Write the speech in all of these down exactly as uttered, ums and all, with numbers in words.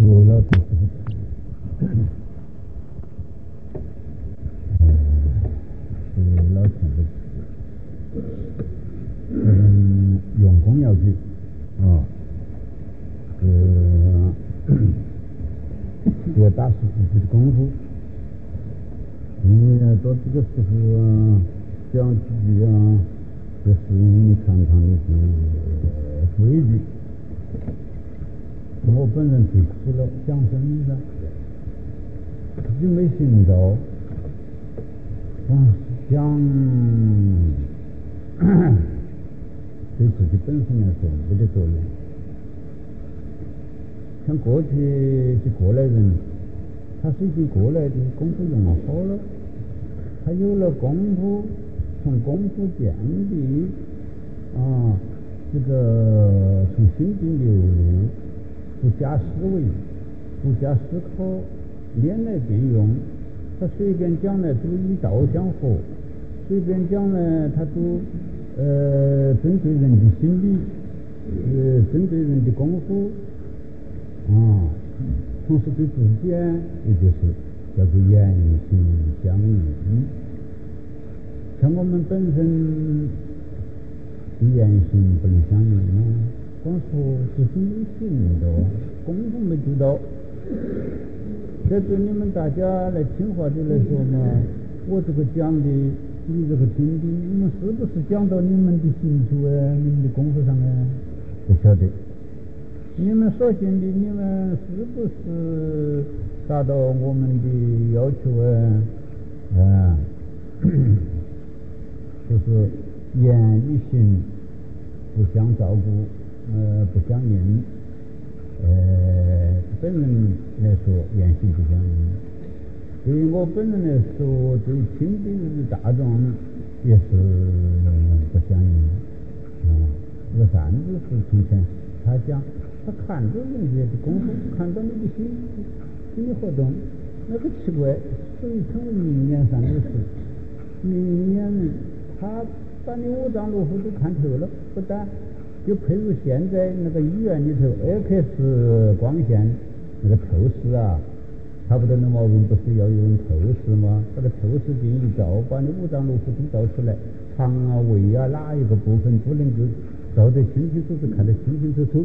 有了就是嗯，是老前辈，嗯，用功要紧啊，这要打实自己的功夫。因为到这个时候啊，讲自己啊，就是你常常的是规矩。我本人最苦了，讲什么呢？自己没寻到，光想对自己本身来说没得作用。像过去的过来人，他是已经过来的，功夫用好了，他有了功夫，从功夫建立啊，这个从心境流入。不加思维，不加思考，念来便用。他随便讲呢，都与道相合；随便讲呢，他都呃针对人的心理，呃针对人的功夫啊。同时对自己，也就是叫做言行相应。像我们本身的言行不能相应呢。光说自己没行到，功夫没做到，这对你们大家来听话的来说嘛，我这个讲的，你这个听的，你们是不是讲到你们的心处啊，你们的功夫上啊？不晓得。你们所信的，你们是不是达到我们的要求啊？啊，就是言与行不相照顾。呃，不相应。呃，本人来说，言行不相应。对于我本人来说，对亲的大众也是不相应。啊，这个扇子是从前他讲，他看着人家的功夫，看到你的心心理活动，那个奇怪，所以称为明眼扇子是明眼人，他把你五脏六腑都看透了，不但。就配入现在那个医院里头 X 光线那个透视啊，差不多的毛病不是要用透视吗？那个透视镜一照，把你五脏六腑都照出来，肠啊、胃啊哪一个部分都能够照得清清楚楚，看得清清楚楚。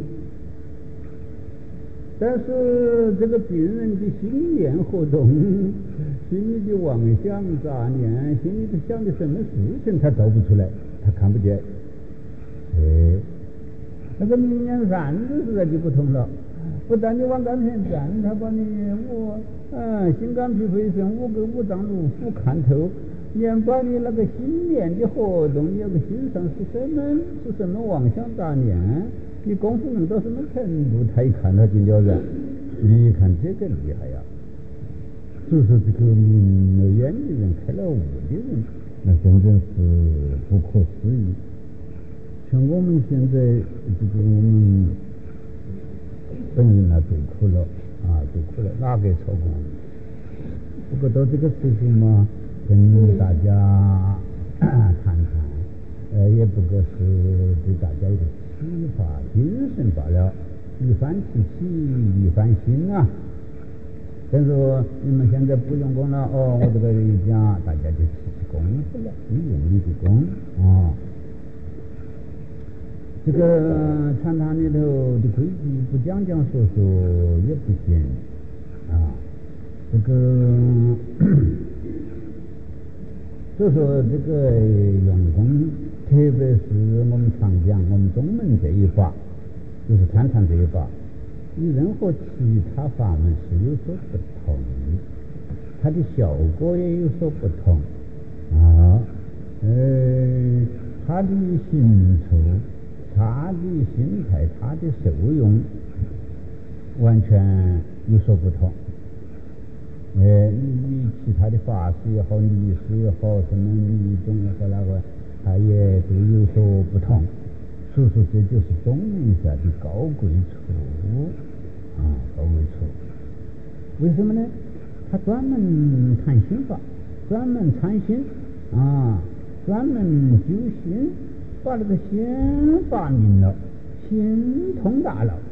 但是这个病人的心念活动、心里的妄想杂念、心里的想的什么事情，他照不出来，他看不见。哎。那个明眼扇子实在就不同了，不但你往杆前站，他把你五嗯心肝脾肺肾五个五脏六腑看透，连把你那个心念的活动，你那个心上是什么是什么妄想杂念，你功夫能到什么程度，他一看他就了然。你看这个厉害呀！所以说这个明了眼的人，开了悟的人，那真正是不可思议。像我们现在这个我们本人啊最苦了啊最苦了，哪个错过？不过到这个时候嘛，跟大家谈谈，呃，也不过是对大家一个启发精神罢了，一番提起一番心啊。但是你们现在不用功了哦，我这个一讲，大家就起起功夫了，你用力的功啊。这个禅堂里头的规矩不讲讲说说也不行啊。这个所以说这个用功，特别是我们常讲我们宗门这一法，就是禅堂这一法，与任何其他法门是有所不同的，它的效果也有所不同啊。呃，它的行处。他的心态，他的受用完全有所不同。呃，你其他的法师也好，律师也好，什么律宗也好，那个他也都有所不同。所以说，这就是宗门下的高贵处啊，高贵处。为什么呢？他专门谈心法，专门参心啊，专门修心。把那个心发明了，心通达了，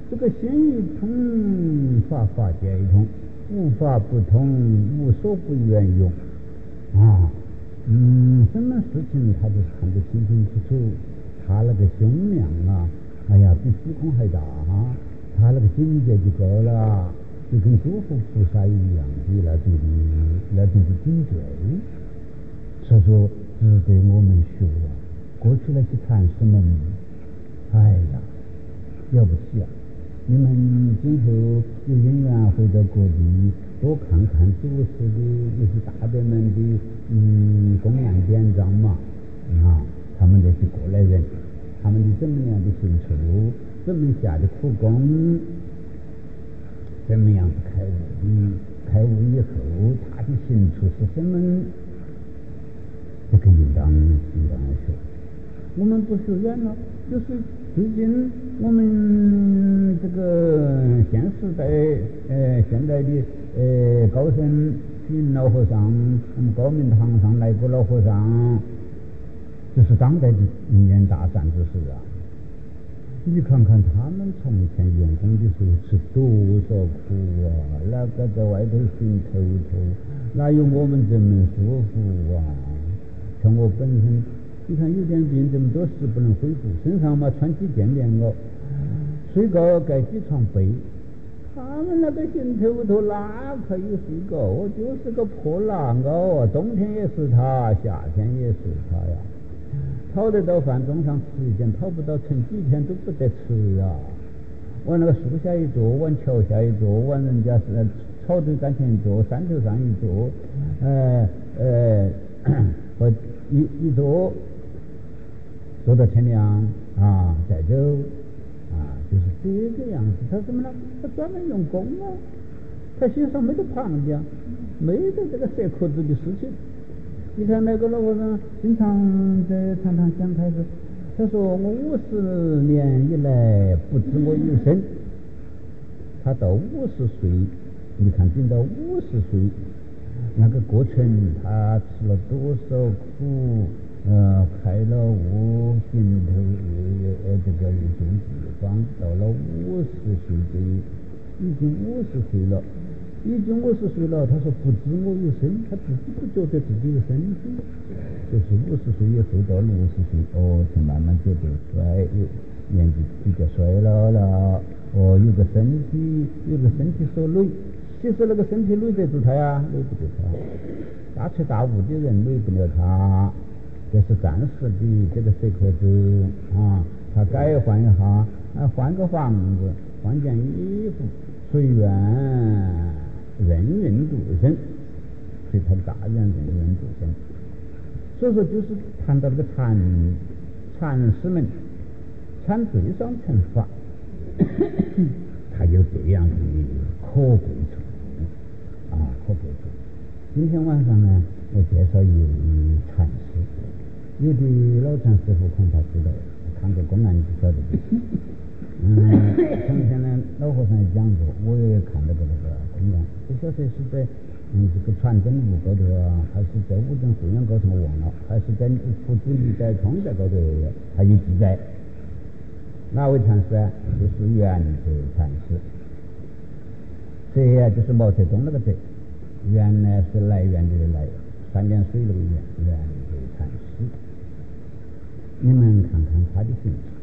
这个心一通，法法皆一通，无法不通，无所不愿用啊。嗯，什么事情他就看得清清楚楚，他那个胸量啊，哎呀，比虚空还大啊，他那个境界就高了，就跟诸佛菩萨一样的那种的那种的境界。所以说值得我们学啊。过去那些禅师们，哎呀，了不起啊！你们今后有因缘回到各地，多看看祖师的那些大德们的嗯供养典章嘛，啊，他们这些过来人，他们的怎么样的行处，怎么下的苦功，怎么样的开悟的，开悟以后他的行处是什么？这个应当应当说，我们不学院了，就是最近我们这个现时代呃现在的呃高僧云老和尚，我们高明堂上来过老和尚，就是当代的人间大善之事啊。你看看他们从前用功的时候吃多少苦啊，那个在外头心头头，哪有我们这么舒服啊？像我本身，你看有点病，这么多事不能恢复，身上嘛穿几件棉袄，睡觉盖几床被，他们那个心头头哪可有睡觉？我就是个破烂袄啊，冬天也是他，夏天也是他呀。讨得到饭中上吃一点，讨不到成几天都不得吃啊。往那个树下一坐，往桥下一坐，往人家是草堆杆前一坐，山头上一坐，呃呃，我一一坐坐到天亮啊，再走啊，就是这个样子。他什么呢？他专门用功啊，他心上没得旁家，没得这个蛇壳子的事情。你看那个老和尚经常在常常讲开始，他说我五十年以来不知我有生，他到五十岁，你看顶到五十岁那个过程，他吃了多少苦，呃，开了悟，心头呃这个一种地方，到了五十岁的已经五十岁了。已经五十岁了，他说不知我有身，他自己不觉得自己有身体，就是五十岁以后到六十岁，哦，才慢慢觉得衰，有年纪比较衰老了，哦，有个身体，有个身体所累，其实那个身体累得住他呀，累不住他，大彻大悟的人累不了他，这是暂时的这个蛇壳子啊，他改换一下，啊，换个房子，换件衣服，随缘。人人度生，所以他大愿人人度生。所以说，就是谈到这个禅禅师们，禅最上乘法，他有这样的可贵处啊，可贵处。今天晚上呢，我介绍一位禅师，有的老禅师傅恐怕知道，看过公案就晓得。嗯，从前呢，老和尚也讲过，我也看到过那个公案，不晓得是在嗯这个传真路高头啊，还是在武镇会员高头我忘了，还是在福州一带冲在高头，他有记载。哪位禅师啊？就是圆德禅师。这呀就是毛泽东那个德，圆呢是来源的来，三点水那个圆，圆德禅师。你们看看他的行程。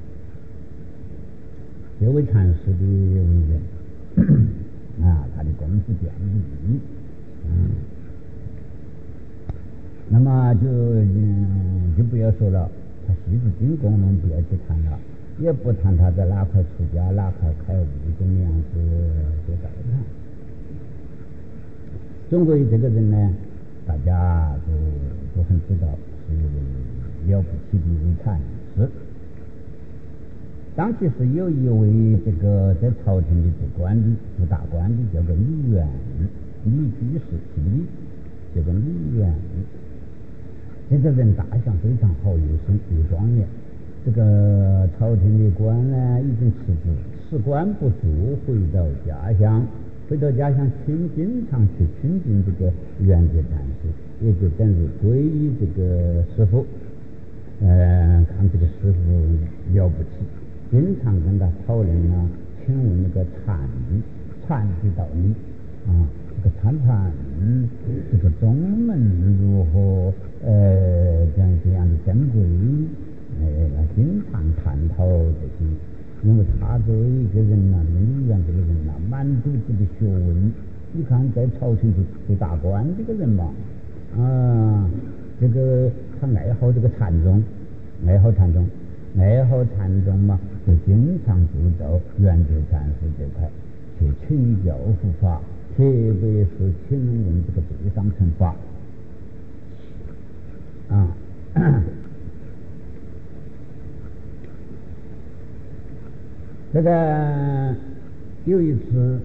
这位禅师的为人啊，他的功夫遍地，嗯，那么就嗯就不要说了，他习字经功我们不要去谈了，也不谈他在哪块出家，哪块开悟，怎么样子就不谈。中国这个人呢，大家都都很知道是一位了不起的一位禅师。当其时有一位这个在朝廷里做官的做大官的，叫做李元李居士，姓李，叫做李元。这个人大相非常好，又生又庄严。这个朝廷的官呢，已经辞职，辞官不做，回到家乡，回到家乡亲经常去亲近这个圆觉禅师，也就等于皈依这个师父。呃，看这个师父了不起。经常跟他讨论啊，请问个禅禅的道理啊。这个参禅，这个宗门如何呃这样这样的珍贵，呃，经常探讨这些，因为他作为一个人呐、啊，李渊这个人呐、啊，满肚子的学问。你看在朝廷去做大官这个人嘛，啊，这个他爱好这个禅宗，爱好禅宗，爱好禅宗嘛，就经常住到圆觉禅师这块去请教佛法。特别是请问这个对上乘法啊，这个有一次，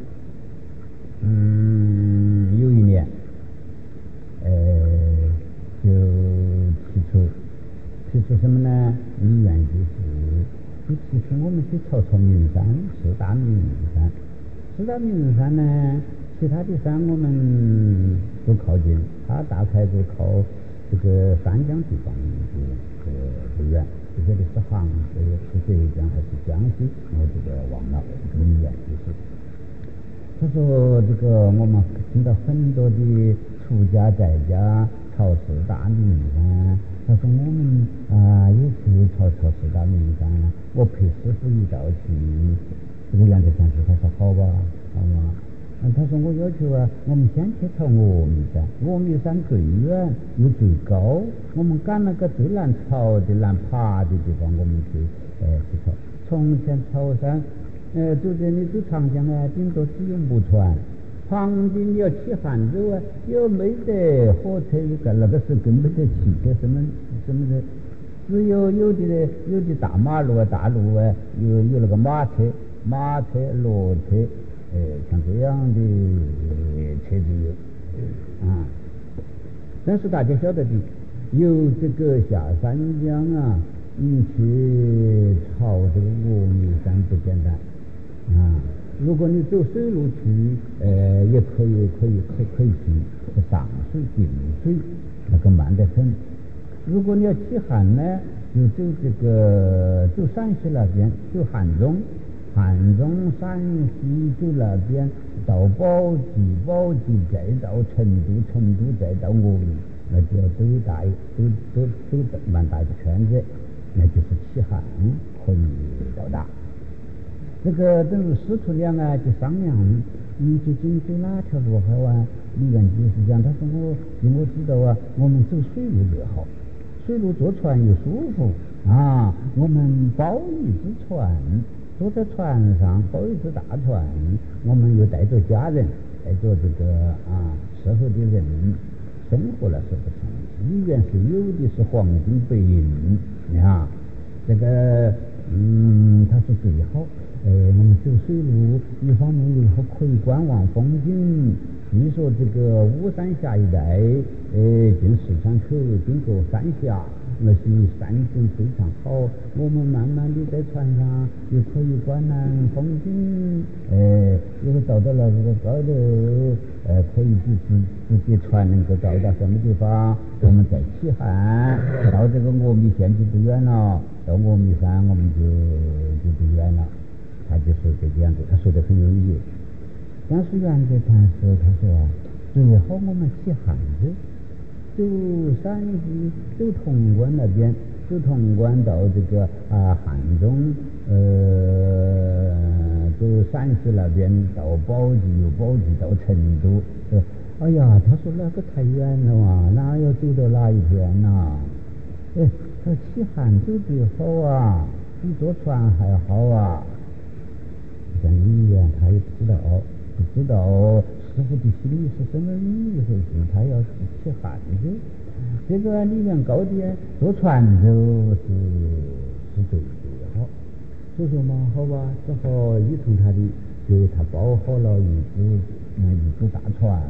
嗯，有一年，呃，就提出提出什么呢？李渊就是就提出我们去瞅瞅名山，四大名山，四大名山呢。其他的山我们都靠近，它大概就靠这个三江地方的这个不远，这些的是杭州，是浙江还是江西？我这个忘了，这个李渊就是。他说这个我们听到很多的出家在家朝四大名山，他说我们啊、呃、也去朝朝四大名山，我陪师傅一道去。这个圆觉禅师他说好吧，好吗？嗯，他说我要求啊，我们先去朝峨眉山，峨眉山最远又最高，我们赶那个最难朝的、难爬的地方，我们去呃去朝。从前朝山，呃，走这里走长江啊，顶多只有木船，旁边你要去杭州啊，又没得火车，一个那个时候更没得汽车，什么什么的，只有有的有的大马路啊、大路啊，有有那个马车、马车、骡车。呃，像这样的车子有啊，但是大家晓得的，有这个下三江啊，你去朝这个峨眉山不简单啊。如果你走水路去，呃，也可以，可以，可以可以去上水、进水，那个慢得很。如果你要去汉呢，就走这个走陕西那边，走汉中。汉中、陕西走那边到宝鸡，宝鸡再到成都，成都再到峨眉，那就要走大走走走蛮大的圈子，那就是起汉可以到达。这个等于师徒俩啊就商量，你究竟走哪条路好啊？李渊就是讲，他说我据我知道啊，我们走水路越好，水路坐船又舒服啊，我们包一只船。坐在船上，包一只大船，我们又带着家人，带着这个啊适合的人，生活了是不同。李渊是有的是黄金白银，你看这个，嗯，他说最好，呃，我们走水路，一方面以后可以观望风景。据说这个巫山峡一带，呃，进四川口经过三峡。那是山景非常好，我们慢慢的在船上也可以观览风景，呃，如果到到了这个高楼，呃，可以自自自己船能够到达什么地方，我们再起汉，到这个峨眉县就不远了，到峨眉山我们就就不远了。他就说这个样子，他说的很有意义。但是圆觉禅师他说啊，最好我们起汉子。走陕西，走潼关那边，走潼关到这个啊汉中，呃，走陕西那边到宝鸡，由宝鸡到成都。呃，哎呀，他说那个太远了啊，哪要走到哪一天呐、啊？哎，他起汉走最好啊，比坐船还好啊。像李渊他也不知道，不知道。师傅的心里是什么一回事？他要是起汉子，这个李渊高的坐船走是是最最好。所以说嘛，好吧，只好依从他的，给他包好了一只嗯一只大船，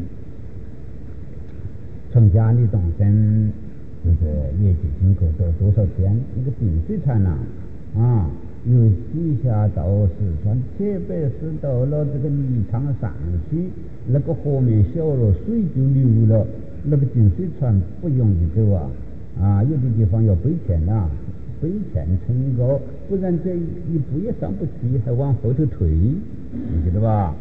从家里动身，这个也就经过多多少天，那个定水船呐啊。由地下到四川，特别是到了这个宜昌上水，那个河面小了，水就流了，那个进水船不容易走啊！啊，有的地方要背钱呐、啊， 飞前尘高，不然这一步也上不去，还往后头退，你记得吧？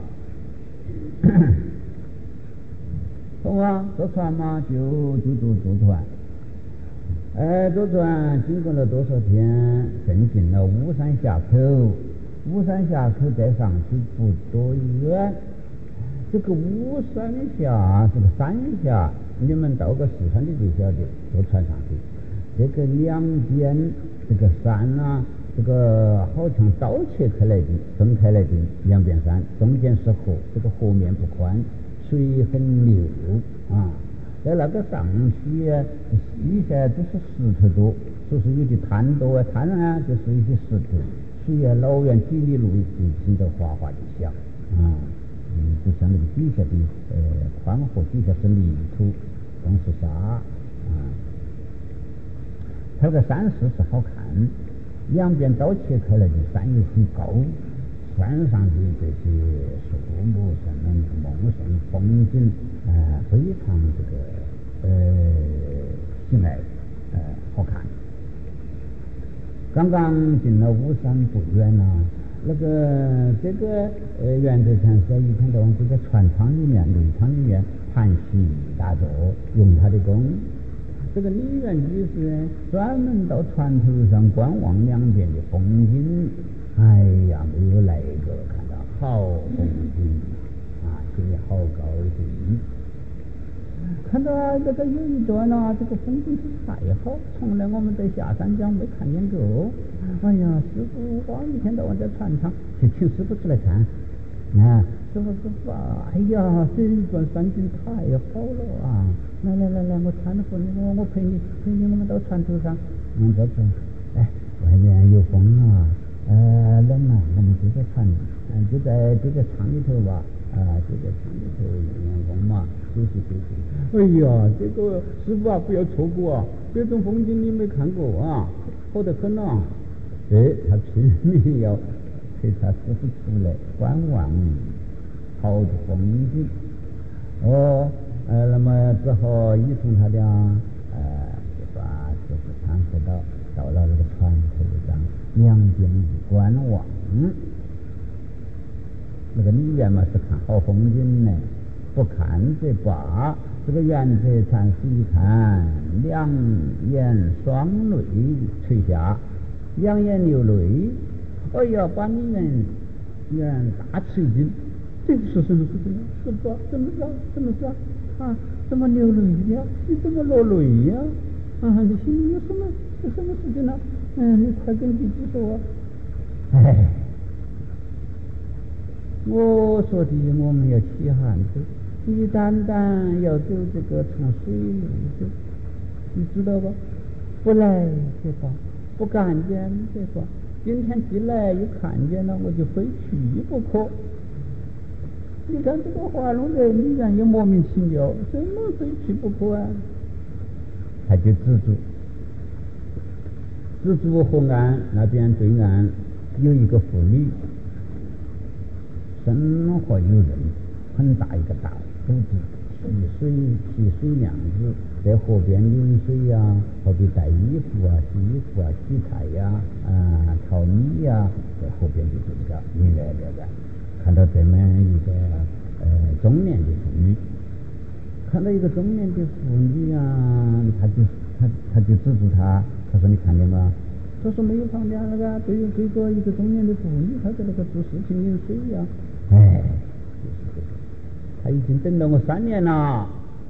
好啊，坐船嘛，就就坐坐船。哎，坐船经过了多少天，正进了巫山峡口。巫山峡口再上去不多远。这个巫山峡是个山峡，你们到过四川的就晓得，坐船上去，这个两边这个山啊，这个好像刀切开来的，分开来的两边山，中间是河，这个河面不宽，水很流啊。在那个上去啊，底下都是石头多，说是有的滩多啊，滩啊就是一些石头，水啊老远几里路就听到哗哗的响啊。嗯，就像那个底下的呃宽河，底下是泥土，都是沙啊。它这个山势是好看，两边刀切开来的山又很高，山上的这些树木什么茂盛，风景啊、呃、非常这个呃喜爱呃好看。刚刚进了巫山不远呢、啊。那个这个呃袁德禅师一天到晚就在船舱里面、内舱里面盘膝打坐，用他的功。这个李元居士专门到船头上观望两边的风景。哎呀，没有来过，看到好风景啊，心里好高兴。看到这个有一段啊，这个风景是太好，从来我们在下山江没看见过。哎呀，师傅，我一天到晚在船上，就请师傅出来看。啊，师傅师傅啊，哎呀，这一段山景太好了啊！来来来来，我搀扶你，我我陪你陪你，我们到船头上。嗯，这这，哎，外面有风啊，呃，冷啊，我们就在船，嗯，就在就在舱里头吧。啊，就在厂里头员工嘛，休息休息。哎呀，这个师傅啊，不要错过啊！这种风景你没看过啊，好得很啊！哎，他拼命要陪他师傅出来观望好的风景。哦，呃，那么之后一同他俩，呃，就把师傅搀扶到到了那个船头上，两边一观望。那个李元嘛是看好风景呢，不看则罢。这个袁德禅师一看，两眼双泪垂下，两眼流泪。哎呀，把李元元大吃一惊，这是什么事情啊？是吧？怎么着？怎么着？啊？怎么流泪呀？你怎么落泪呀？啊？你心里有什么有什么事情呢？嗯，你快跟弟子说。哎。我说的我们要起汉子，你单单要走这个从水路走，你知道吧？不来这吧，不看见这吧，今天既来又看见了，我就非去不可。你看这个话弄得李元也莫名其妙，怎么非去不可啊？他就止住，止住河岸那边对岸有一个妇女。生活有人，很大一个大肚子，提水提水娘子在河边流水呀、啊，好比带衣服啊、洗衣服啊、洗菜呀、啊、啊淘米呀、啊，在河边就这个你来了的。看到这么一个呃中年的妇女，看到一个中年的妇女啊，他就他他就指住他，他说你看见吗？他说没有旁边那个对对着一个中年的妇女，他在那个做事情流水呀、啊。哎，就是这个，他已经等了我三年了，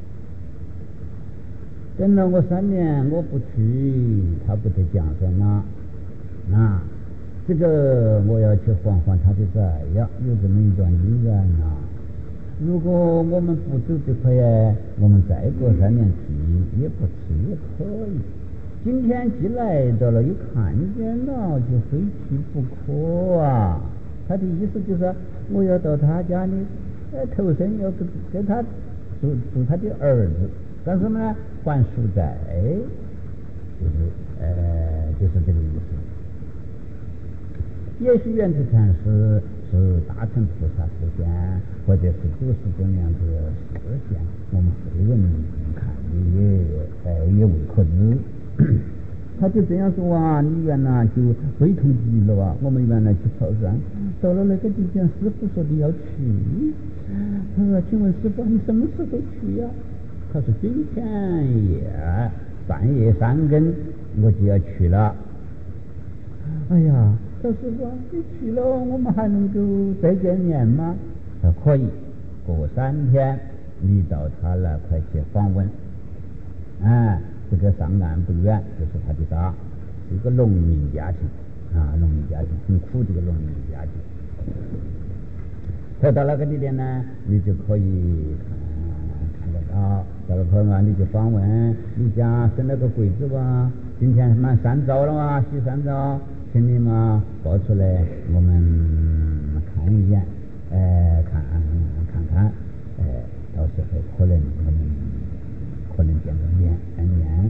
等了我三年，我不去，他不得降生了。啊，这个我要去还还他的债呀，有这么一段姻缘啊。如果我们不走这块，我们再过三年去也不迟也可以。今天既来到了，又看见了，就非去不可啊。他的意思就是，我要到他家里，呃，投身要给给他做做他的儿子，干什么呢？还书债，就是呃，就是这个意思。也许袁德禅师是大乘菩萨出现，或者是九十多年的实现，我们后人看也呃也未可知。 他就这样说啊，你原来就悲痛极了啊！我们原来去跑山，到了那个地方，师傅说你要去。他说：“请问师傅，你什么时候去呀、啊？”他说：“今天夜半夜三更，我就要去了。”哎呀，他师傅，你去了，我们还能够再见面吗？他说：“可以，过三天你到他那块去访问。”哎。这个上岸不远，就是他的家，是一个农民家庭啊，农民家庭很苦的一个农民家庭。他到那个地点呢，你就可以看看得到，到了可嘛，你就访问你家生了个鬼子吧，今天满三招了嘛，洗三招，请你嘛抱出来，我们看一眼，哎，看看看，哎，到时候可能我们。可能见个面，见面。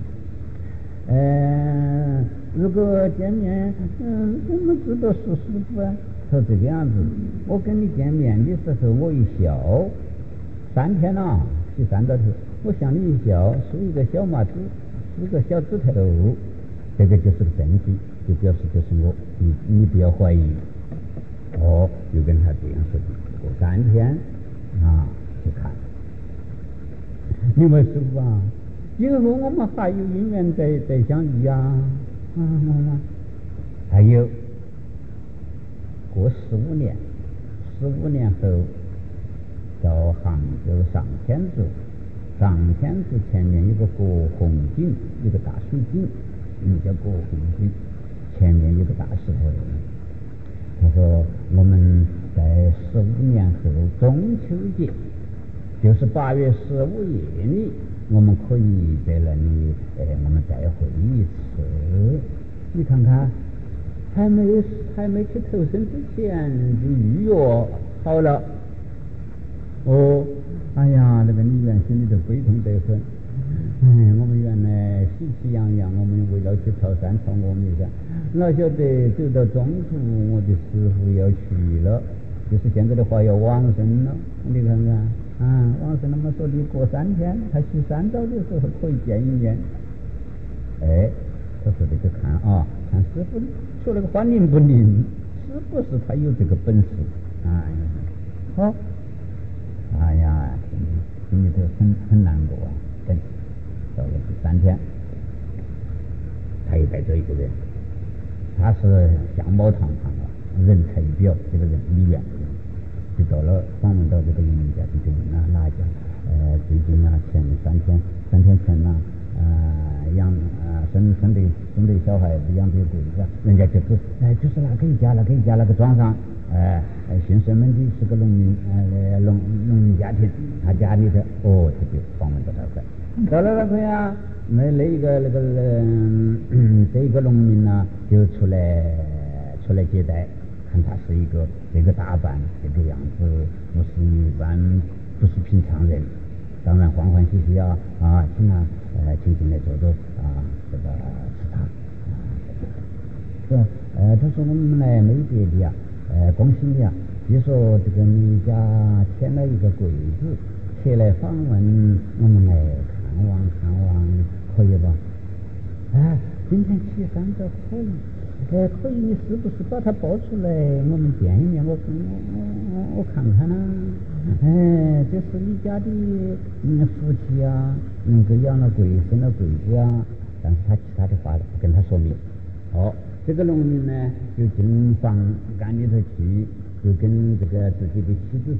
呃，如果见面，嗯，怎么知道是师傅啊？他说这个样子，我跟你见面的时候，我一笑，三天了，去三道头，我向你一笑，竖一个小麻子，竖个小指头，这个就是个证据，就表示就是我，你你不要怀疑。哦，就跟他这样说的，过三天啊，去看。你们师傅啊，今后我们还有姻缘再再相遇啊！啊，我们还有过十五年，十五年后到杭州上天柱，上天柱前面有个国红井，有个大水井，名叫国红井，前面有个大石头。他说我们在十五年后中秋节。就是八月十五夜里，我们可以在那里，哎，我们再会一次。你看看，还没有还没去投生之前就预约好了。哦，哎呀，那个你原心里头悲痛得很。哎，我们原来喜气洋洋，我们为了去跑山跑峨眉山，哪晓得走到中途，我的师傅要去了，就是现在的话要往生了。你看看。啊，往生那么说的，过三天他去三招的时候可以见一面。哎，他说的就看啊，看师傅说那个话灵不灵？是不是他有这个本事？哎，好，哎呀，心里头很很难过啊。等到了第三天，他又带着一个人，他是相貌堂堂啊，人才一表，这个人李远。就到了访问到这个农民家庭，就问了哪家？呃，最近啊，前三天三天前呐、啊，呃，养呃生生的生的小孩子养的鬼子，人家就是，哎，就是那个一家那个一家那个庄上，呃，姓什么的是个农民，呃，农农民家庭，他家里头，哦，他就访问到那块，到了那块啊，那那一个那个嗯，这一个农民呢、啊，就出来出来接待。看他是一个这个打扮这个样子，不是一般，不是平常人。当然欢欢喜喜啊啊，请啊呃请进来坐坐啊，这个吃茶啊。说呃他说我们来没别的呀，呃恭喜你啊！据说这个你家添了一个贵子，前来访问，我们来看望看望，可以吧？哎，今天去三个可以。哎，可以，你是不是把他抱出来，我们见一面？我我我我看看啦、啊。哎，这是你家的嗯夫妻啊，那个养了鬼，生了鬼子啊。但是他其他的话不跟他说明。哦，这个农民呢，就进房间里头去，就跟这个自己的妻子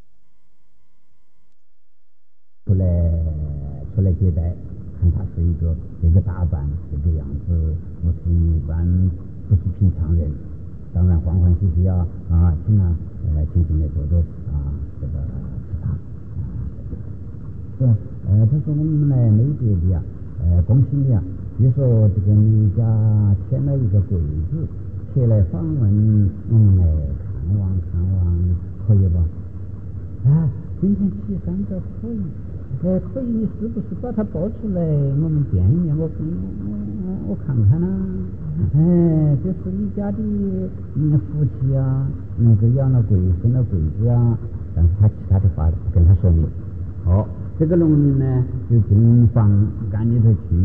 出来出来接待，看他是一个这个打扮，这个样子，不是一般。不是平常人，当然欢欢喜喜啊啊，请啊呃请进来坐坐啊，这个吃茶啊。是呃，他说我们来没别的呀，呃，恭喜你啊！据说这个你家添了一个贵子，前来访问，我们来看望看望，可以吧？啊，今天去三个可以。呃，可以，你是不是把他抱出来，我们见一面？我我我看看啦、啊。哎，这是你家的嗯夫妻啊，那个养了鬼，生了鬼子啊。但是他其他的话不跟他说明。好、哦，这个农民呢，就进房间里头去，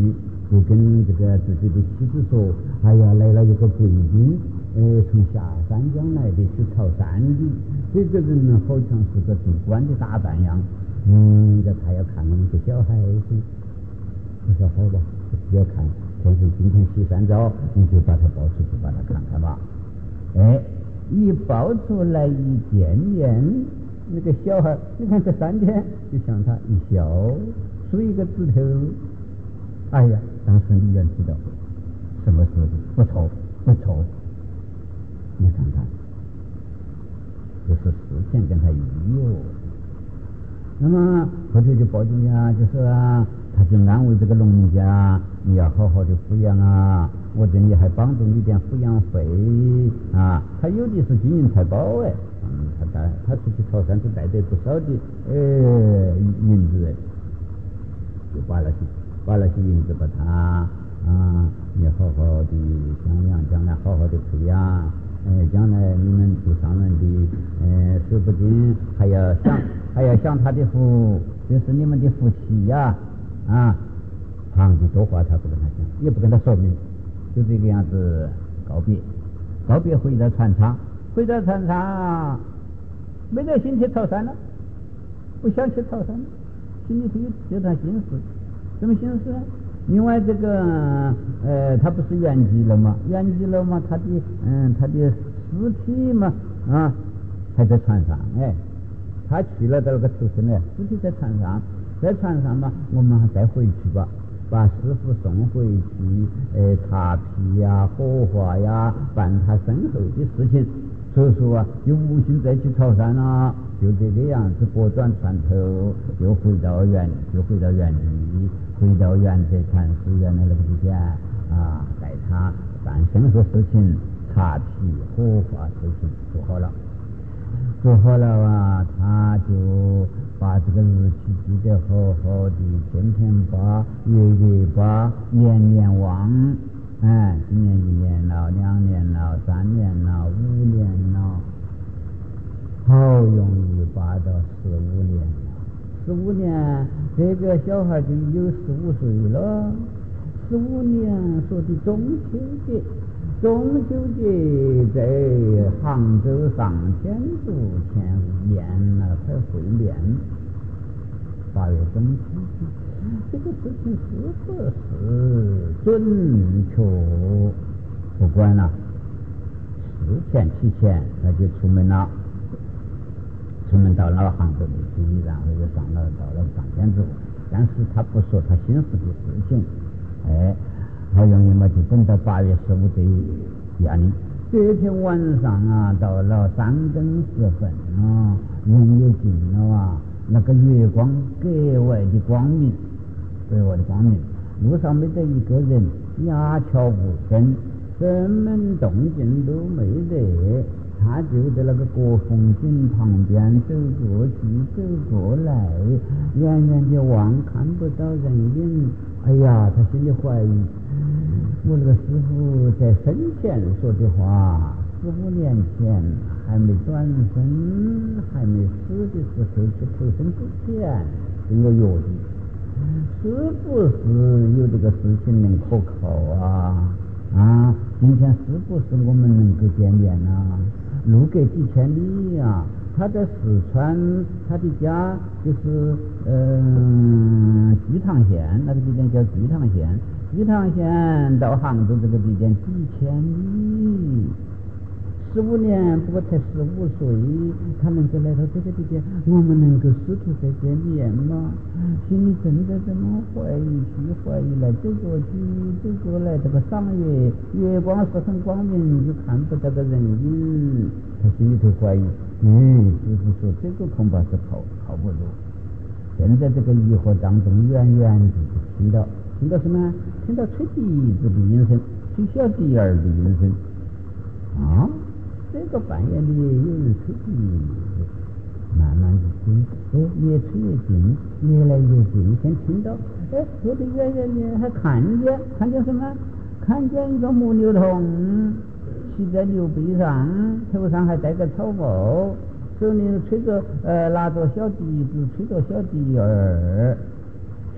就跟这个自己的妻子说：“哎呀，来了一个贵宾，呃，从下山江来的，去朝山的。这个人呢，好像是个做官的打扮样。嗯，这他要看我们的小孩子。”我说：“好吧，不要看，趁是今天洗三澡，你就把他抱出去，把他看看吧。”哎，一抱出来一见面，那个小孩，你看这三天就向他一笑，竖一个指头。哎呀，当时你就知道什么时候不错不错。你看看，这是事前跟他预约。那么后头就报警呀，就说啊，他就安慰这个农民家，你要好好的抚养啊，我这里还帮助你点抚养费啊。他有的是金银财宝哎，嗯，他带他出去朝山就带得不少的呃银子，就把那些把那些银子把他啊，你好好的养养，将来好好的培养。哎，将来你们做商人的，呃，说不定还要享还要享他的福，这是你们的福气呀！啊，旁的多话他不跟他讲，也不跟他说明，就这个样子告别，告别回到船厂，回到船厂，没得心去朝山了，不想去朝山了，心里头有有点心事，什么心事呢？另外这个呃，他不是圆寂了吗？圆寂了吗？他的嗯，他的尸体嘛啊，还在船上。哎，他去了的那个出生呢，尸体在船上，在船上嘛，我们还再回去吧，把师傅送回去，呃，擦皮呀、火化呀，办他身后的事情。所以说啊，就无心再去朝山了，就这个样子拨转船头，又回到原，就回到原地。回到原德禅师原来那个地点啊，带他办身后事情，擦皮火化事情做好了，做好了啊，他就把这个日期记得好好的，天天把，月月把，年年忘。哎，今年一年了，两年了，三年了，五年了，好容易把到十五年了。十五年，这个小孩就有十五岁了。十五年说的中秋节，中秋节在杭州上天竺前面了，才会面。八月中秋节，这个事情是不是准确？不管了，事前提前他就出门了。出门到了杭州的去，然后又上了到了上天竺，但是他不说他心事的事情，哎，好容易嘛就等到八月十五的夜里，这天晚上啊，到了三更时分啊，人也静了啊，那个月光格外的光明，格外的光明，路上没得一个人，鸦雀无声，什么动静都没得。他就在那个国风景旁边走过去走过来，远远的望看不到人影。哎呀，他心里怀疑，我那个师傅在生前说的话，十五年前还没转身还没死的时候去投生之前跟我约的，是不是有这个事情能可靠啊？啊，今天是不是我们能够见面啊？路隔几千里啊，他在四川，他的家就是嗯鸡塘县，那个地点叫鸡塘县，鸡塘县到杭州这个地点几千里，十五年不过才十五岁，他能够来到这个地点，我们能够试图再见面吗？心里真的这么怀疑去怀疑来，走过去走过来，这个赏月月光是很光明，就看不到个人影，他心里头怀疑，嗯，师傅说这个恐怕是靠靠不住。现在这个疑惑当中，远远的就听到听到什么？听到吹笛子的音声，吹小笛儿的音声啊！这个半夜里有人吹笛子，慢慢的听，哎，越吹越近，越来越近，先听到，哎，我的远远的还看见，看见什么？看见一个木牛童骑在牛背上，头上还戴个草帽，手里吹着呃拿着小笛子，吹着小笛儿，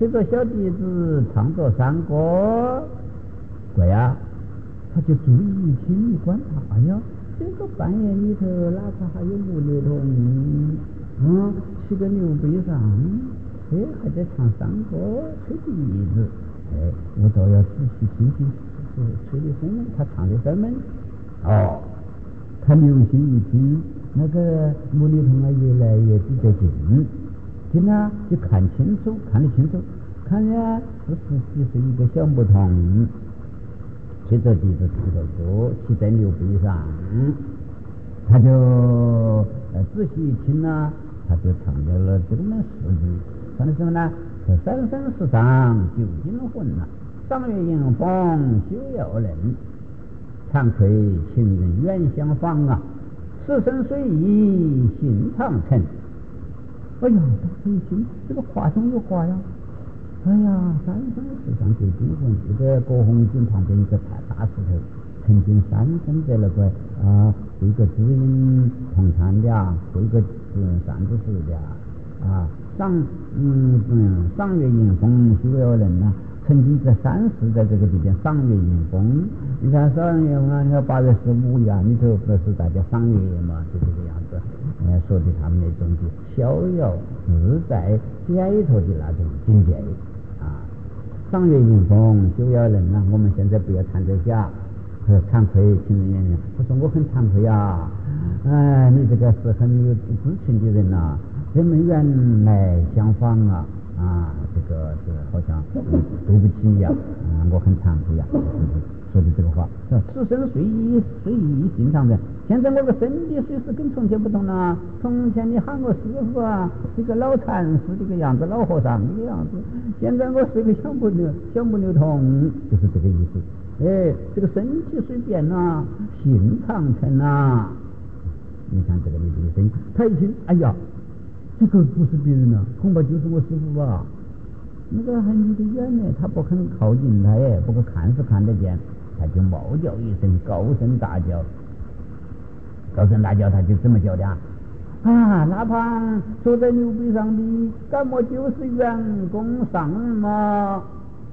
吹着小笛子，唱着山歌。乖呀，他就注意一听，一观察呀，这个半夜里头，哪怕还有木牛童，嗯，骑个牛背上，哎，还在唱山歌，吹笛子，哎，我倒要仔细听听，是吹的什么？他唱的什么？哦，他留心一听，那个木牛童啊，越来越比较近，近啊，就看清楚，看得清楚，看呀，是实际是一个小牧童。吹着笛子唱着歌，骑在牛背上，他就呃仔细一听呢，他就唱到了这么四句，唱的什么呢？说三生石上旧金魂呐，赏月迎风休要人，惭愧情人远相访啊，此生虽已心长沉。哎呀，大家一听，这个话中有话呀！哎呀，三生石上旧金魂，这个郭红景旁边一个大大石头，曾经三生在那个啊，这个知音同参的啊，这个是三子石的啊，赏嗯嗯赏月迎风休要人呐、啊，曾经在三世在这个地方赏月迎风。你看赏月啊，你看八月十五呀，里头不是大家赏月嘛，就这个样子。呃，说的他们那种的逍遥自在解脱的那种境界。赏月迎风休要人呐、啊，我们现在不要谈这些啊，惭愧情人远。他说我很惭愧啊，哎，你这个是很有知情的人呐、啊，人们远来相访啊，啊，这个是好像对不起呀、啊，啊，我很惭愧呀、啊，说的这个话。此生虽已虽已心肠人，现在我个身体虽是跟从前不同了、啊，从前你喊我师傅啊，这个老禅师这个样子，老和尚这个样子，现在我是个小木牛小木牛童，就是这个意思。哎，这个身体虽变了，心肠沉啊。你看这个你这个声音，他一听，哎呀，这个不是别人了、啊，恐怕就是我师傅吧。那个很离得远呢，他不肯靠近他，哎，不过看是看得见，他就猫叫一声，高声大叫，高声大叫，他就这么叫的啊！啊，那旁坐在牛背上的，干么就是员工上人吗？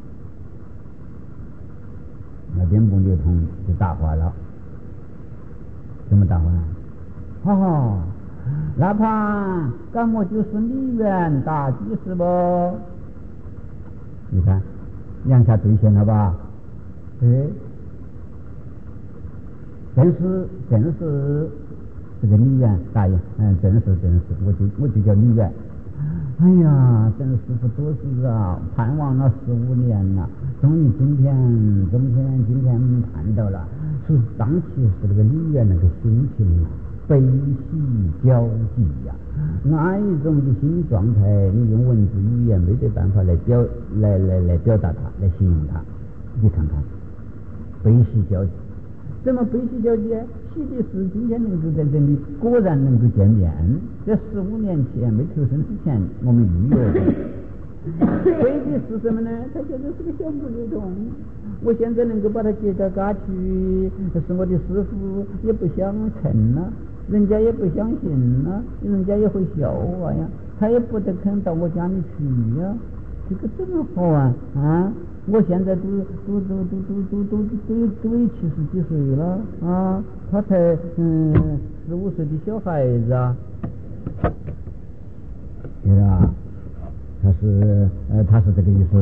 那边木牛童就大话了，怎么大话呢？哦，那旁干么就是李元大居士不？你看，两下兑现了吧？对，正是正是这个李元大爷，嗯，正是正是，我就我就叫李元。哎呀，郑师傅多事啊，盼望了十五年了，终于今天，今天今天盼到了。是当其是这个李元那个心情啊，悲喜交集呀、啊，那一种的心理状态，你用文字语言没得办法来表来来来表达它，来形容它。你看看，悲喜交集，怎么悲喜交集？喜的是今天能够在这里果然能够见面，在十五年前没投生之前，我们预约的。悲的是什么呢？他现在是个小木牛童，我现在能够把他接到家去，是我的师傅也不相称了、啊，人家也不相信了、啊，人家也会笑话呀，他也不得肯到我家里去呀、啊，这个怎么好啊？啊！我现在都都都都都都都都都有七十几岁了啊，他才嗯十五岁的小孩子啊，对啊，他是呃他是这个意思。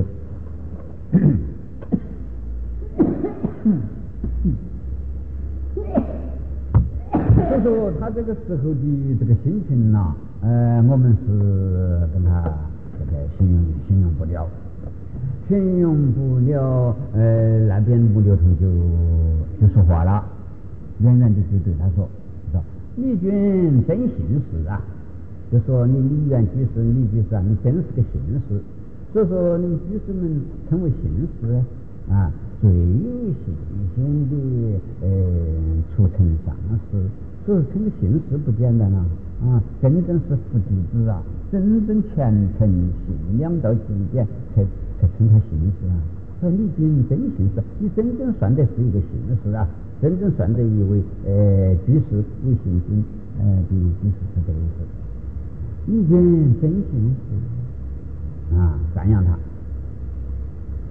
所以说他这个时候的这个心情呐、啊，呃，我们是跟他这个形容形容不了。形容不了，呃，那边木牛童就就说话了，远远的就对他说：“说李君真心事啊，就说你李元居士、李居士啊，你真是个心事。所以说你们居士们称为心事啊，最有信心的呃促成上师，所以称个心事不简单啊啊，真正是佛弟子啊，真正虔诚信仰到极点才。”才称他心事啊！说李君真心事，你真正算的是一个心事啊！真正算的一位呃居士为心心呃的居士是这个意思。李君真心事啊，赞扬他。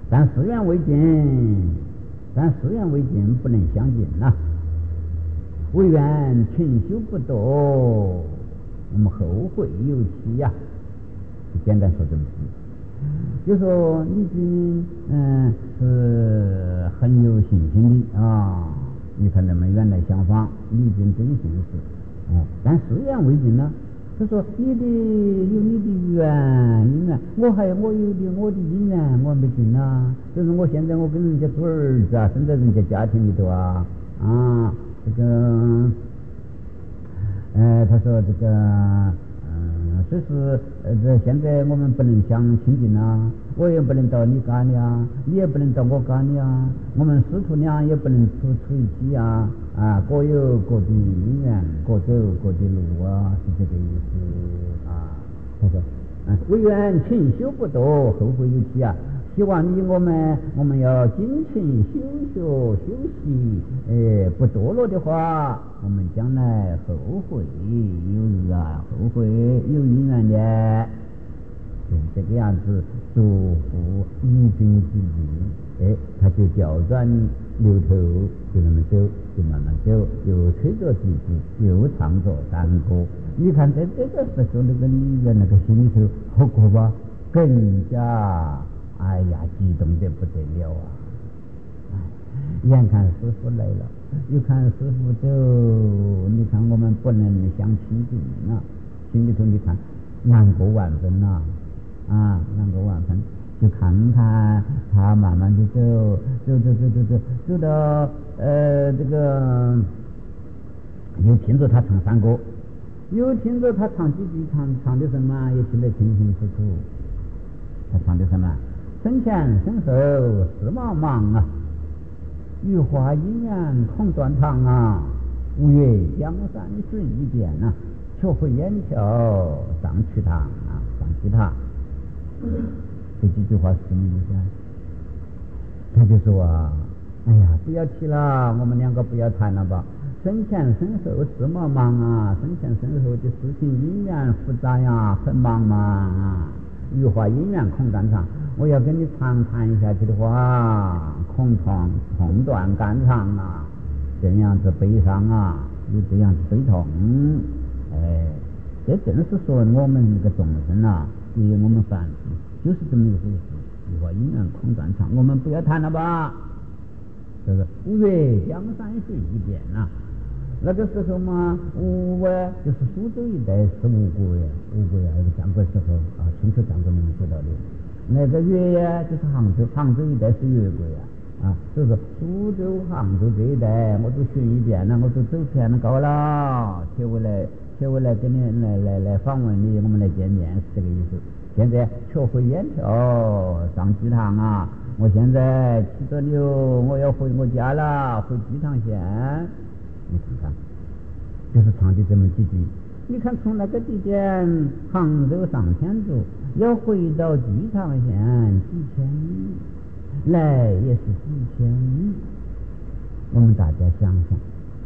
但誓愿未尽，但誓愿未尽，不能相尽呐、啊。唯愿勤修不堕，我们后会有期呀、啊。简单说这么句，就说你已经嗯是很有信心的啊。你看咱们原来相仿，你已经真心是，哎，但誓愿未尽呢。他说你的有你的愿因缘，我还我有的我的因缘我没尽啊。就是我现在我跟人家做儿子啊，生在人家家庭里头啊啊，这个，呃，他说这个，嗯，所以是呃，这现在我们不能相亲近啊，我也不能到你家里啊，你也不能到我家里啊，我们师徒俩也不能处处一起啊。啊，各有各的因缘，各走各的路啊，是这个意思啊。他说，嗯，唯愿勤修不堕，后会有期啊。希望你我们我们要精勤修学修习，呃，不堕落的话，我们将来后会有日啊，后会有因缘的。就是这个样子，祝福一君之计，哎，他就调转流头，就那么走，就慢慢走，又吹着笛子，又唱着山歌。你看在这个时候，那个女人那个心里头好过吧，更加哎呀激动得不得了啊！哎，眼看师傅来了，又看师傅走，你看我们不能相亲近啊，心里头你看难过万分呐、啊，啊，难过万分。就看看他慢慢的走，走走走走走，走到呃这个，又听着他唱山歌，又听着他唱几句，唱唱的什么也听得清清楚楚。他唱的什么？身前身后事茫茫啊，羽化姻缘空断肠啊，五岳江山水一变啊，却回烟桥上去堂啊，上去堂。这几句话是什么意思啊？他就说啊，哎呀，不要提了，我们两个不要谈了吧。身前身后事茫茫啊，身前身后的事情因缘复杂呀，很茫茫啊。羽化姻缘空断肠，我要跟你长谈下去的话，空断空断肝肠啊，这样子悲伤啊，有这样子悲痛，哎，这正是说我们这个众生啊，对于我们凡就是这么一回事，羽化姻缘空断肠，我们不要谈了吧。这个五岳江山水一变啊，那个时候嘛，吴啊就是苏州一带是吴国呀，吴国呀，那个战国时候啊，春秋战国你们知道的。那个越呀就是杭州，杭州一带是越国呀，啊，所以说苏州、杭州这一带我都巡一遍了，我都走遍了高了，且回来，且回来跟你来来来访问你，我们来见面是这个意思。现在却回烟桥上鸡塘啊！我现在骑着牛，我要回我家了，回鸡塘县。你看看，就是唱的这么几句。你看从那个地点杭州上天走，要回到鸡塘县几千里，来也是几千里。我们大家想想，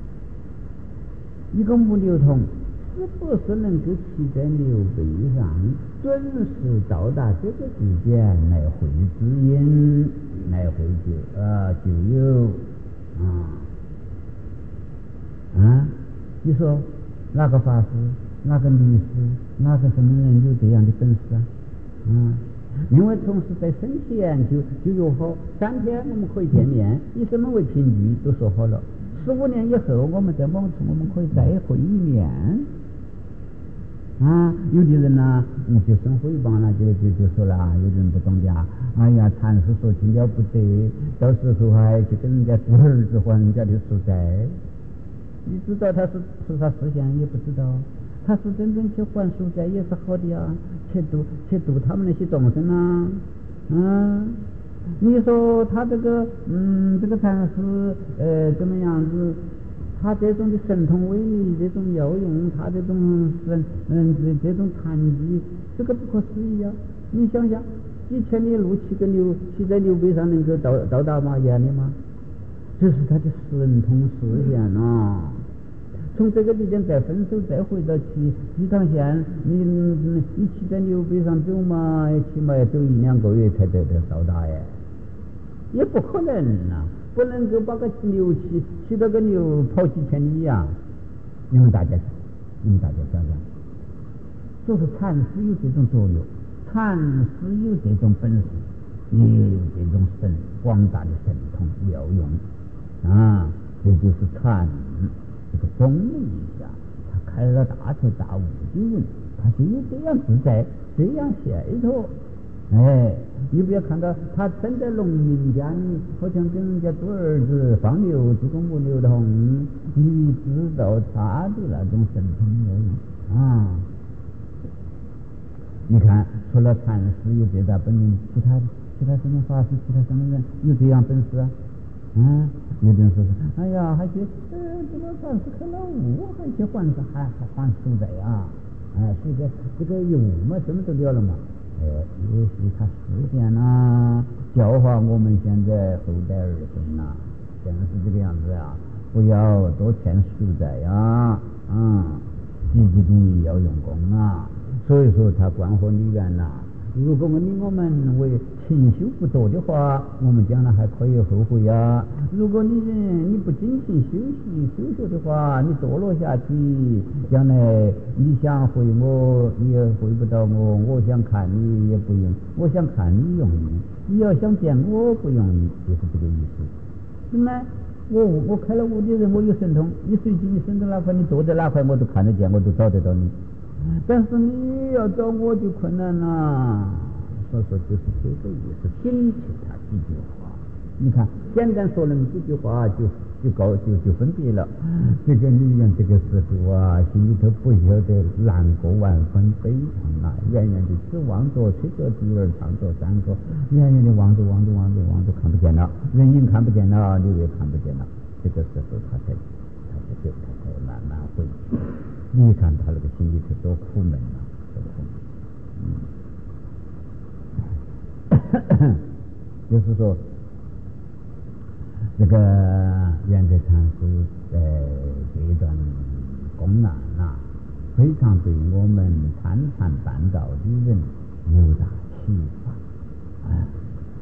一个木牛童是不是能够骑在牛背上，准时到达这个地点来会知音，来会酒啊酒友啊啊？你说哪个法师、哪个尼师、哪个什么人有这样的本事啊？啊，因为同时在生前就就有好三天我们可以见面，以什么为凭据都说好了。十五年以后，我们在某处我们可以再会一面。啊，有的人呢，嗯，就生诽谤了，就就就说了，有的人不懂的啊，哎呀，禅师说听了不得，到时候还去跟人家做儿子还人家的宿债。你知道他是菩萨思想也不知道，他是真正去还宿债也是好的呀，去度去度他们那些众生啊，嗯。你说他这个嗯，这个禅师呃怎么样子？他这种的神通威力，这种药用，他这种神嗯这这种禅机，这个不可思议啊！你想想，几千里路骑个牛，骑在牛背上能够到到达吗？眼里吗？这是他的神通实现啊！从这个地点再分手，再回到去鸡塘县，你你骑在牛背上走嘛，起码要走一两个月才得得到达耶。 也不可能啊，不能够把个牛骑骑到个牛跑几千里呀、啊！你们大家，你们大家想想，就是禅师有这种作用，禅师有这种本事，也有这种神广大的神通妙用啊！这就是禅这个宗门一下，他开了大彻大悟的人，他就有这样自在，这样解脱。哎，你不要看到他生在农民家里，好像跟人家做儿子放牛，做个母牛童，你知道他的那种神通妙用啊！你看，除了禅师有这大本领，其他其他什么法师，其他什么人有这样本事啊？啊，有的人说是，哎呀，还去，呃，这个禅师开了悟，还去还是还还还赎罪啊？哎，这个这个有嘛，什么都了了嘛。哎，也许他实现了教化我们现在后代儿孙呐，真是这个样子啊！不要多欠赎债呀，啊，积极的要用功啊。所以说他观火理缘呐。如果我你我们为勤修不多的话，我们将来还可以后悔呀。如果你你不精勤修习修学的话，你堕落下去，将来你想回我，你也回不到我；我想看你也不用，我想看你容易，你要想见我不容易，就是这个意思。那么我我开了悟的人，我有神通，你随机你生在哪块，你坐在哪块，我都看得见，我都找得到你。但是你要找我就困难了，所以说就是这个意思，听其他几句话。你看，简单说那么几句话就就搞就就分别了。这个女人这个时候啊，心里头不晓得难过万分悲伤啊，远远的只望着吹着笛儿唱着山歌，远远的望着望着望着望着看不见了，人影看不见了，你也看不见了。这个时候他才他才对他才慢慢回去。你看他那个心里头多苦闷啊，多苦闷。嗯，就是说，这个圆觉禅师在这一段公案啊，非常对我们参禅办道的人有大启发。啊，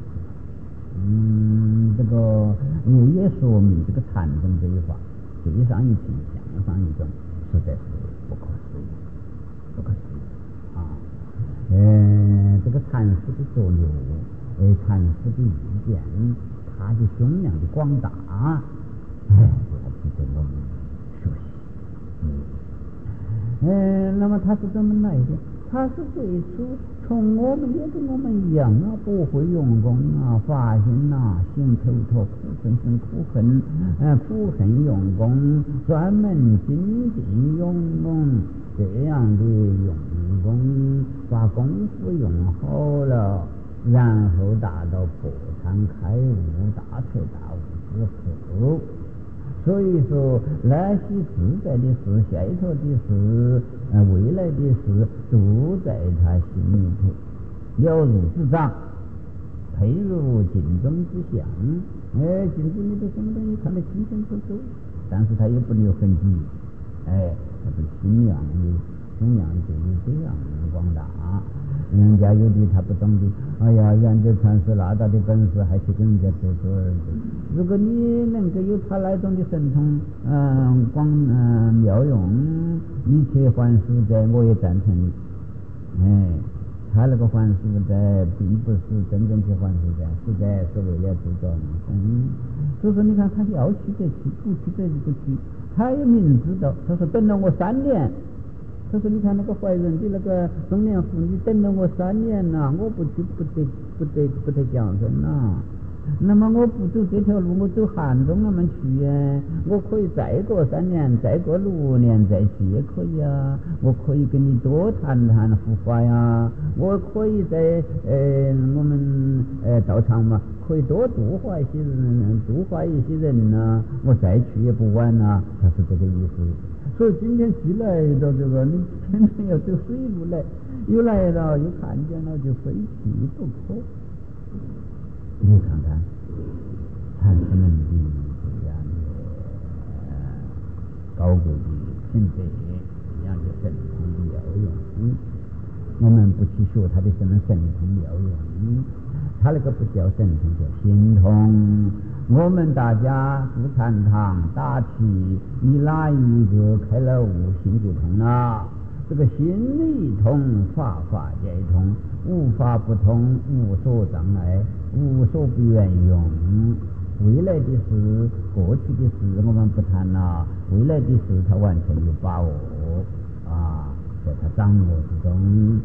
嗯，这个也也说明这个禅宗这一法，对上一品，向上一种。实在是不可思议，不可思议啊！呃，这个禅师的作用，呃，禅师的意见，他的胸量的广大，哎，要值得我们学习。嗯，呃，那么他是怎么来的？他是最初从我们也跟我们一样啊，不会用功啊，发心呐，行头陀苦恨生苦恨，呃，苦恨用功，专门精进用功，这样的用功，把功夫用好了，然后达到破禅开悟、大彻大悟之后。所以说，那些自在的事、解脱的事、呃、未来的事，都在他心里头了如指掌，配如镜中之相。哎，镜子里头什么东西看得清清楚楚，但是他也不留痕迹。哎，他的心量的胸量就是这样广大。人家有的他不懂的，哎呀，圆觉禅师那大的本事，还去跟人家做做儿子。如果你能够有他那种的神通，嗯、呃，广嗯、呃、妙用，你去还书斋，我也赞成你。哎，他那个还书斋，并不是真正去还书斋，书斋是为了做众生。所以说，你看他要去得去，不去得就不去。他也明知道，他说等了我三年。他说：“你看那个怀孕的那个中年妇女等了我三年了，我不去不得不得不得降生了。那么我不走这条路，我走汉中那么去呀？我可以再过三年，再过六年再去也可以啊。我可以跟你多谈谈佛法呀。我可以在呃我们呃道场嘛，可以多度化一些人，度化一些人呢、啊。我再去也不晚啊。他是这个意思。”所以今天既来到这个，你偏偏要走水路来，又来了又看见了，就非去不可。你看看，禅师们的这样的高贵的品德，这样的神通妙用，我们不去学他的什么神通妙用， 他那个不叫神通，叫心通。我们大家住禅堂打气，你哪一个开了悟，心就通了。这个心里通，法法皆通，无法不通，无所障碍，无所不愿用。未来的事，过去的事我们不谈了，未来的事他完全有把握啊，在他掌握之中。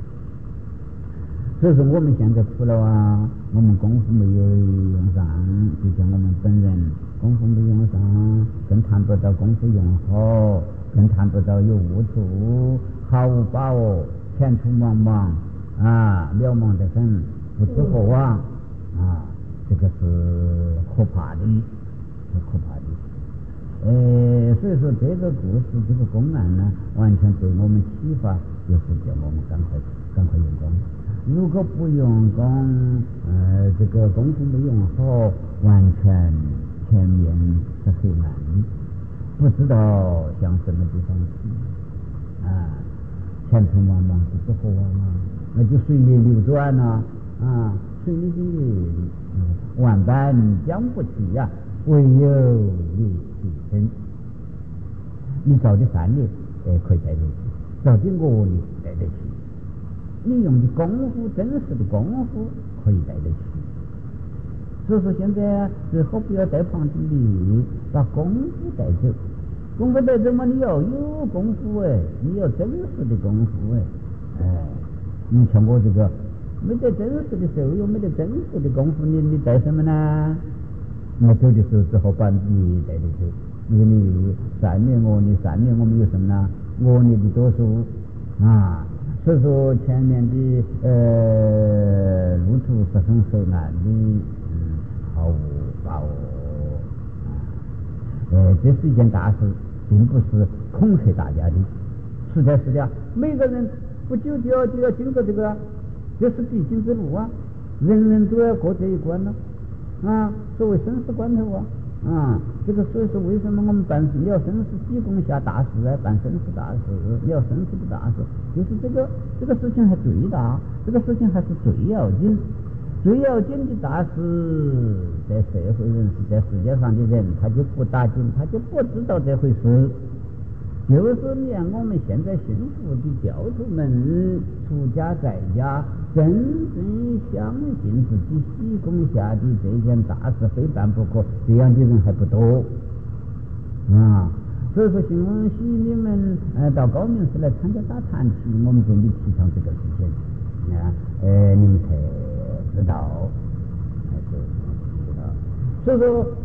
所以说我们现在苦了啊，我们功夫没有用上，就像我们本人功夫没用上，更谈不到功夫用好，更谈不到有悟处，毫无把握，前途茫茫啊，渺茫得很，不知何往啊，这个是可怕的，是可怕的。呃，所以说这个故事，这个公案呢，完全对我们启发，就是叫我们赶快赶快用功。如果不用功，呃，这个功夫没用好，完全前面是黑暗，不知道向什么地方去啊，前途茫茫不知何往啊，那就随你流转了啊，随你的、嗯、万般将不去呀、啊，唯有你提升。你造的善业，呃，可以带得起；造的恶业带得起。你用的功夫，真实的功夫可以带得起。所以说现在最好不要带旁的力，把功夫带走。功夫带走嘛，你要有功夫哎，你要真实的功夫哎，哎，你像我这个没得真实的受用，没得真实的功夫，你你带什么呢？我走的时候只好把你带得走。因为你善念恶念，善念我们有什么呢？恶念的多数啊。所以说前面的呃路途是很黑暗的，嗯，毫无把握啊。呃，这是一件大事，并不是恐吓大家的，实在是的，每个人不久就要就要经过这个，这是必经之路啊，人人都要过这一关了啊，所谓生死关头啊。啊，这个所以说，为什么我们办你要生死济公下大事啊？办生死大事，你要生死的大事，就是这个这个事情还最大，这个事情还是最要紧，最要紧的大事，在社会人士，在世界上的人，他就不打紧，他就不知道这回事。就是连我们现在幸福的教徒们，出家在家，真正相信自己西宫下的这件大事非办不可，这样的人还不多啊。所以说，新闻系你们呃到高明寺来参加大坛体，我们给你提倡这个事情啊，呃，你们才知道，才知道。所以说。